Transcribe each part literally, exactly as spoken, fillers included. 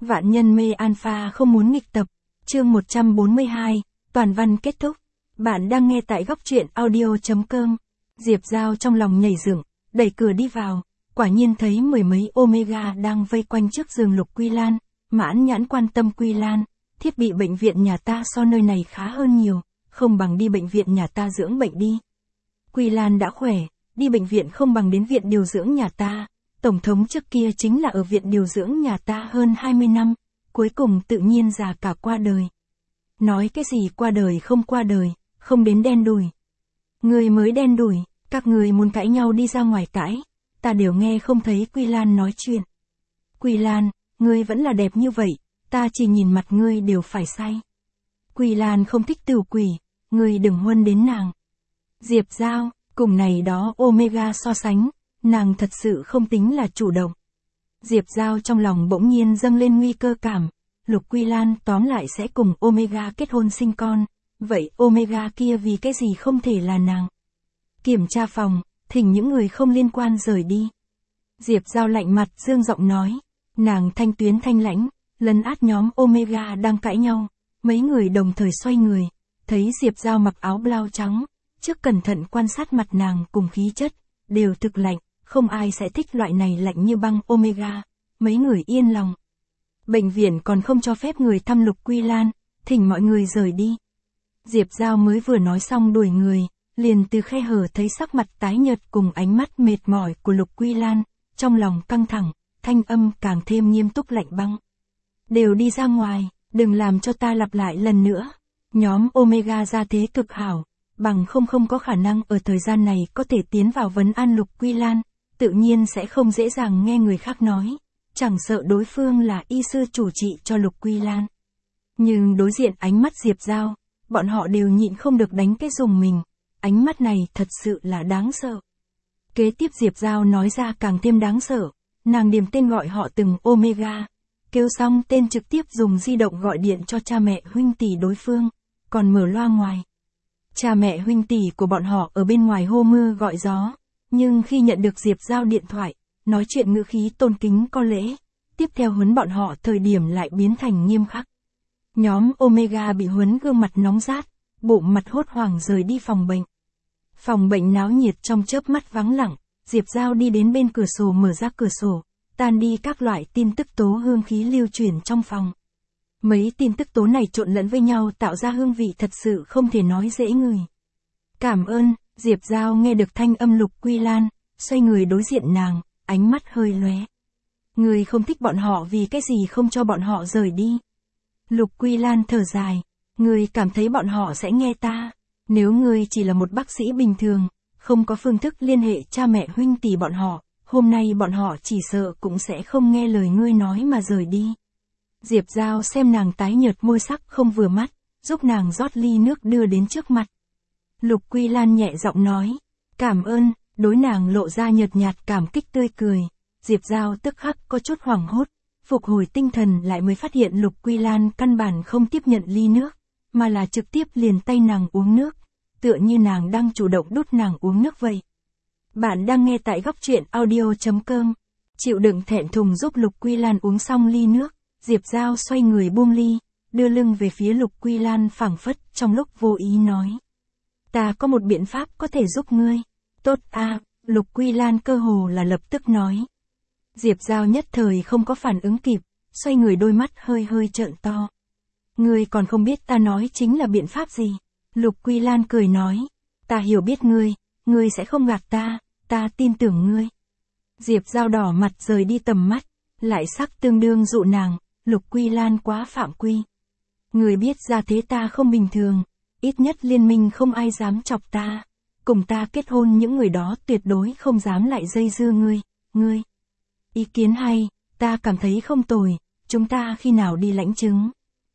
Vạn nhân mê alpha không muốn nghịch tập. Chương một trăm bốn mươi hai, toàn văn kết thúc. Bạn đang nghe tại góc truyện audio.com. Diệp Giao trong lòng nhảy dựng, đẩy cửa đi vào, quả nhiên thấy mười mấy Omega đang vây quanh trước giường Lục Quy Lan. Mãn nhãn quan tâm Quy Lan, thiết bị bệnh viện nhà ta so nơi này khá hơn nhiều, không bằng đi bệnh viện nhà ta dưỡng bệnh đi. Quy Lan đã khỏe, đi bệnh viện không bằng đến viện điều dưỡng nhà ta. Tổng thống trước kia chính là ở viện điều dưỡng nhà ta hơn hai mươi năm, cuối cùng tự nhiên già cả qua đời. Nói cái gì qua đời không qua đời, không đến đen đủi. Người mới đen đủi, các người muốn cãi nhau đi ra ngoài cãi, ta đều nghe không thấy Quy Lan nói chuyện. Quy Lan, ngươi vẫn là đẹp như vậy, ta chỉ nhìn mặt ngươi đều phải say. Quy Lan không thích tửu quỷ, ngươi đừng huân đến nàng. Diệp Giao, cùng này đó Omega so sánh, nàng thật sự không tính là chủ động. Diệp Giao trong lòng bỗng nhiên dâng lên nguy cơ cảm, Lục Quy Lan tóm lại sẽ cùng Omega kết hôn sinh con, vậy Omega kia vì cái gì không thể là nàng. Kiểm tra phòng, thỉnh những người không liên quan rời đi. Diệp Giao lạnh mặt dương giọng nói, nàng thanh tuyến thanh lãnh, lấn át nhóm Omega đang cãi nhau, mấy người đồng thời xoay người, thấy Diệp Giao mặc áo blau trắng, trước cẩn thận quan sát mặt nàng cùng khí chất, đều thực lạnh, không ai sẽ thích loại này lạnh như băng Omega, mấy người yên lòng. Bệnh viện còn không cho phép người thăm Lục Quy Lan, thỉnh mọi người rời đi. Diệp Giao mới vừa nói xong đuổi người, liền từ khe hở thấy sắc mặt tái nhợt cùng ánh mắt mệt mỏi của Lục Quy Lan, trong lòng căng thẳng, thanh âm càng thêm nghiêm túc lạnh băng. Đều đi ra ngoài, đừng làm cho ta lặp lại lần nữa. Nhóm Omega ra thế cực hảo, bằng không không có khả năng ở thời gian này có thể tiến vào vấn an Lục Quy Lan, tự nhiên sẽ không dễ dàng nghe người khác nói, chẳng sợ đối phương là y sư chủ trị cho Lục Quy Lan. Nhưng đối diện ánh mắt Diệp Giao, bọn họ đều nhịn không được đánh cái dùng mình, ánh mắt này thật sự là đáng sợ. Kế tiếp Diệp Giao nói ra càng thêm đáng sợ, nàng điềm tên gọi họ từng Omega, kêu xong tên trực tiếp dùng di động gọi điện cho cha mẹ huynh tỷ đối phương, còn mở loa ngoài. Cha mẹ huynh tỷ của bọn họ ở bên ngoài hô mưa gọi gió, nhưng khi nhận được Diệp Giao điện thoại, nói chuyện ngữ khí tôn kính có lễ, tiếp theo huấn bọn họ thời điểm lại biến thành nghiêm khắc. Nhóm Omega bị huấn gương mặt nóng rát, bụng mặt hốt hoảng rời đi phòng bệnh. Phòng bệnh náo nhiệt trong chớp mắt vắng lặng, Diệp Giao đi đến bên cửa sổ mở ra cửa sổ, tan đi các loại tin tức tố hương khí lưu chuyển trong phòng. Mấy tin tức tố này trộn lẫn với nhau tạo ra hương vị thật sự không thể nói dễ ngửi. Cảm ơn, Diệp Giao nghe được thanh âm Lục Quy Lan, xoay người đối diện nàng, ánh mắt hơi lóe. Người không thích bọn họ vì cái gì không cho bọn họ rời đi. Lục Quy Lan thở dài, người cảm thấy bọn họ sẽ nghe ta. Nếu ngươi chỉ là một bác sĩ bình thường, không có phương thức liên hệ cha mẹ huynh tỷ bọn họ, hôm nay bọn họ chỉ sợ cũng sẽ không nghe lời ngươi nói mà rời đi. Diệp Giao xem nàng tái nhợt môi sắc không vừa mắt, giúp nàng rót ly nước đưa đến trước mặt. Lục Quy Lan nhẹ giọng nói, cảm ơn, đối nàng lộ ra nhợt nhạt cảm kích tươi cười. Diệp Giao tức khắc có chút hoảng hốt, phục hồi tinh thần lại mới phát hiện Lục Quy Lan căn bản không tiếp nhận ly nước, mà là trực tiếp liền tay nàng uống nước, tựa như nàng đang chủ động đút nàng uống nước vậy. Bạn đang nghe tại góc truyện audio.com. Chịu đựng thẹn thùng giúp Lục Quy Lan uống xong ly nước, Diệp Giao xoay người buông ly, đưa lưng về phía Lục Quy Lan phảng phất trong lúc vô ý nói. Ta có một biện pháp có thể giúp ngươi. Tốt a, Lục Quy Lan cơ hồ là lập tức nói. Diệp Giao nhất thời không có phản ứng kịp, xoay người đôi mắt hơi hơi trợn to. Ngươi còn không biết ta nói chính là biện pháp gì. Lục Quy Lan cười nói, ta hiểu biết ngươi, ngươi sẽ không gạt ta, ta tin tưởng ngươi. Diệp Giao đỏ mặt rời đi tầm mắt, lại sắc tương đương dụ nàng, Lục Quy Lan quá phạm quy. Ngươi biết ra thế ta không bình thường, ít nhất liên minh không ai dám chọc ta, cùng ta kết hôn những người đó tuyệt đối không dám lại dây dưa ngươi, ngươi. Ý kiến hay, ta cảm thấy không tồi, chúng ta khi nào đi lãnh chứng.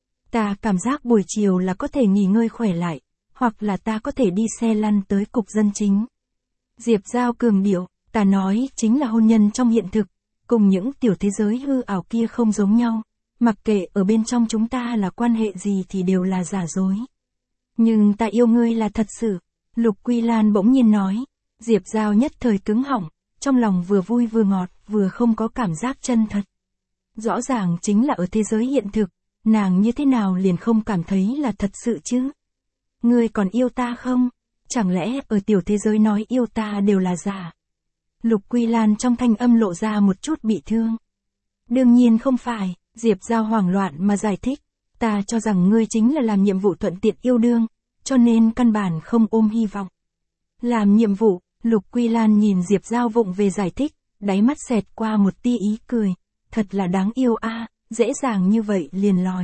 Ta cảm giác buổi chiều là có thể nghỉ ngơi khỏe lại, hoặc là ta có thể đi xe lăn tới cục dân chính. Diệp Giao cường điệu, ta nói chính là hôn nhân trong hiện thực, cùng những tiểu thế giới hư ảo kia không giống nhau, mặc kệ ở bên trong chúng ta là quan hệ gì thì đều là giả dối. Nhưng ta yêu ngươi là thật sự, Lục Quy Lan bỗng nhiên nói. Diệp Giao nhất thời cứng họng, trong lòng vừa vui vừa ngọt, vừa không có cảm giác chân thật. Rõ ràng chính là ở thế giới hiện thực, nàng như thế nào liền không cảm thấy là thật sự chứ? Ngươi còn yêu ta không? Chẳng lẽ ở tiểu thế giới nói yêu ta đều là giả? Lục Quy Lan trong thanh âm lộ ra một chút bị thương. Đương nhiên không phải, Diệp Giao hoảng loạn mà giải thích. Ta cho rằng ngươi chính là làm nhiệm vụ thuận tiện yêu đương, cho nên căn bản không ôm hy vọng. Làm nhiệm vụ, Lục Quy Lan nhìn Diệp Giao vụng về giải thích, đáy mắt xẹt qua một tia ý cười. Thật là đáng yêu a, à, dễ dàng như vậy liền lòi.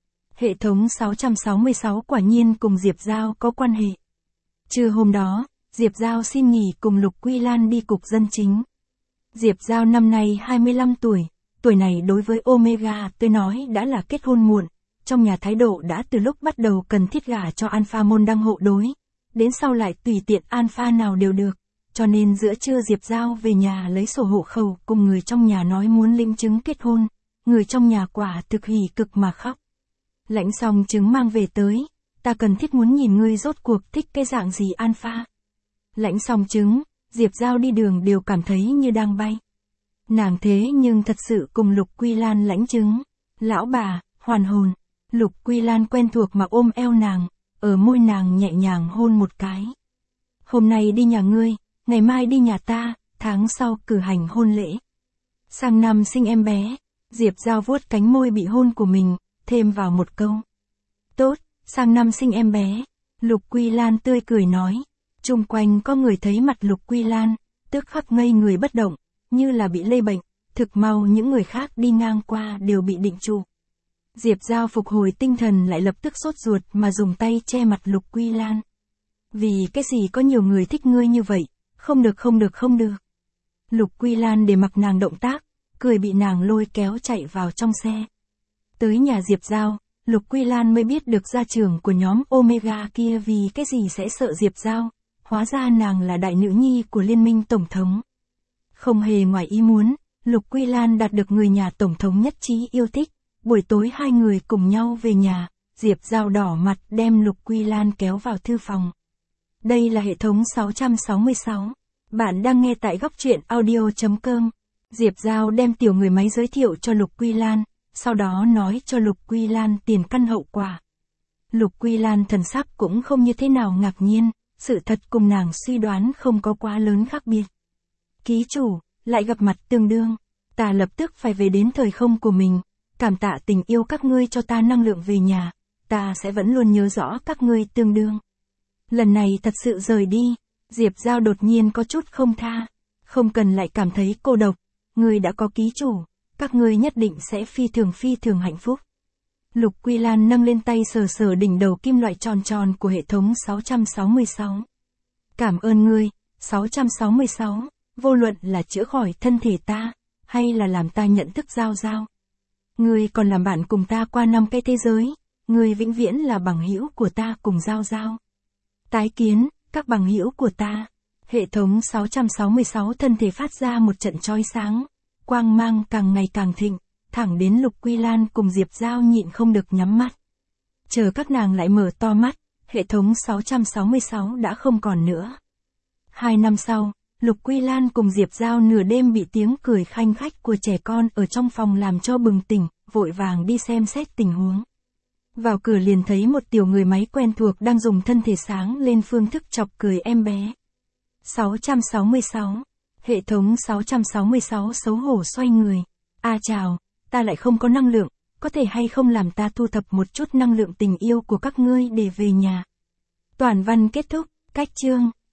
Hệ thống sáu sáu sáu quả nhiên cùng Diệp Giao có quan hệ. Trưa hôm đó, Diệp Giao xin nghỉ cùng Lục Quy Lan đi cục dân chính. Diệp Giao năm nay hai mươi lăm tuổi, tuổi này đối với Omega tôi nói đã là kết hôn muộn, trong nhà thái độ đã từ lúc bắt đầu cần thiết gả cho Alpha môn đăng hộ đối, đến sau lại tùy tiện Alpha nào đều được, cho nên giữa trưa Diệp Giao về nhà lấy sổ hộ khẩu cùng người trong nhà nói muốn lĩnh chứng kết hôn, người trong nhà quả thực hỉ cực mà khóc. Lãnh xong chứng mang về tới, ta cần thiết muốn nhìn ngươi rốt cuộc thích cái dạng gì Alpha. Lãnh xong chứng, Diệp Giao đi đường đều cảm thấy như đang bay. Nàng thế nhưng thật sự cùng Lục Quy Lan lãnh chứng. Lão bà, hoàn hồn. Lục Quy Lan quen thuộc mà ôm eo nàng, ở môi nàng nhẹ nhàng hôn một cái. Hôm nay đi nhà ngươi, ngày mai đi nhà ta, tháng sau cử hành hôn lễ. Sang năm sinh em bé. Diệp Giao vuốt cánh môi bị hôn của mình, thêm vào một câu. Tốt, sang năm sinh em bé. Lục Quy Lan tươi cười nói. Chung quanh có người thấy mặt Lục Quy Lan, tức khắc ngây người bất động, như là bị lây bệnh, thực mau những người khác đi ngang qua đều bị định trụ. Diệp Giao phục hồi tinh thần lại lập tức sốt ruột mà dùng tay che mặt Lục Quy Lan. Vì cái gì có nhiều người thích ngươi như vậy, không được không được không được. Lục Quy Lan để mặc nàng động tác, cười bị nàng lôi kéo chạy vào trong xe. Tới nhà Diệp Giao, Lục Quy Lan mới biết được gia trưởng của nhóm Omega kia vì cái gì sẽ sợ Diệp Giao. Hóa ra nàng là đại nữ nhi của liên minh tổng thống. Không hề ngoài ý muốn, Lục Quy Lan đạt được người nhà tổng thống nhất trí yêu thích. Buổi tối hai người cùng nhau về nhà, Diệp Giao đỏ mặt đem Lục Quy Lan kéo vào thư phòng. Đây là hệ thống sáu sáu sáu. Bạn đang nghe tại góc truyện audio chấm com. Diệp Giao đem tiểu người máy giới thiệu cho Lục Quy Lan, sau đó nói cho Lục Quy Lan tiền căn hậu quả. Lục Quy Lan thần sắc cũng không như thế nào ngạc nhiên. Sự thật cùng nàng suy đoán không có quá lớn khác biệt. Ký chủ, lại gặp mặt tương đương. Ta lập tức phải về đến thời không của mình. Cảm tạ tình yêu các ngươi cho ta năng lượng về nhà. Ta sẽ vẫn luôn nhớ rõ các ngươi tương đương. Lần này thật sự rời đi. Diệp Giao đột nhiên có chút không tha. Không cần lại cảm thấy cô độc. Ngươi đã có ký chủ. Các ngươi nhất định sẽ phi thường phi thường hạnh phúc. Lục Quy Lan nâng lên tay sờ sờ đỉnh đầu kim loại tròn tròn của hệ thống sáu sáu sáu. Cảm ơn ngươi, sáu sáu sáu, vô luận là chữa khỏi thân thể ta, hay là làm ta nhận thức Giao Giao. Ngươi còn làm bạn cùng ta qua năm cái thế giới, ngươi vĩnh viễn là bằng hữu của ta cùng Giao Giao. Tái kiến, các bằng hữu của ta. Hệ thống sáu sáu sáu thân thể phát ra một trận chói sáng, quang mang càng ngày càng thịnh. Thẳng đến Lục Quy Lan cùng Diệp Giao nhịn không được nhắm mắt. Chờ các nàng lại mở to mắt, hệ thống sáu sáu sáu đã không còn nữa. Hai năm sau, Lục Quy Lan cùng Diệp Giao nửa đêm bị tiếng cười khanh khách của trẻ con ở trong phòng làm cho bừng tỉnh, vội vàng đi xem xét tình huống. Vào cửa liền thấy một tiểu người máy quen thuộc đang dùng thân thể sáng lên phương thức chọc cười em bé. sáu sáu sáu. Hệ thống sáu sáu sáu xấu hổ xoay người. A chào. Ta lại không có năng lượng, có thể hay không làm ta thu thập một chút năng lượng tình yêu của các ngươi để về nhà. Toàn văn kết thúc, cách chương.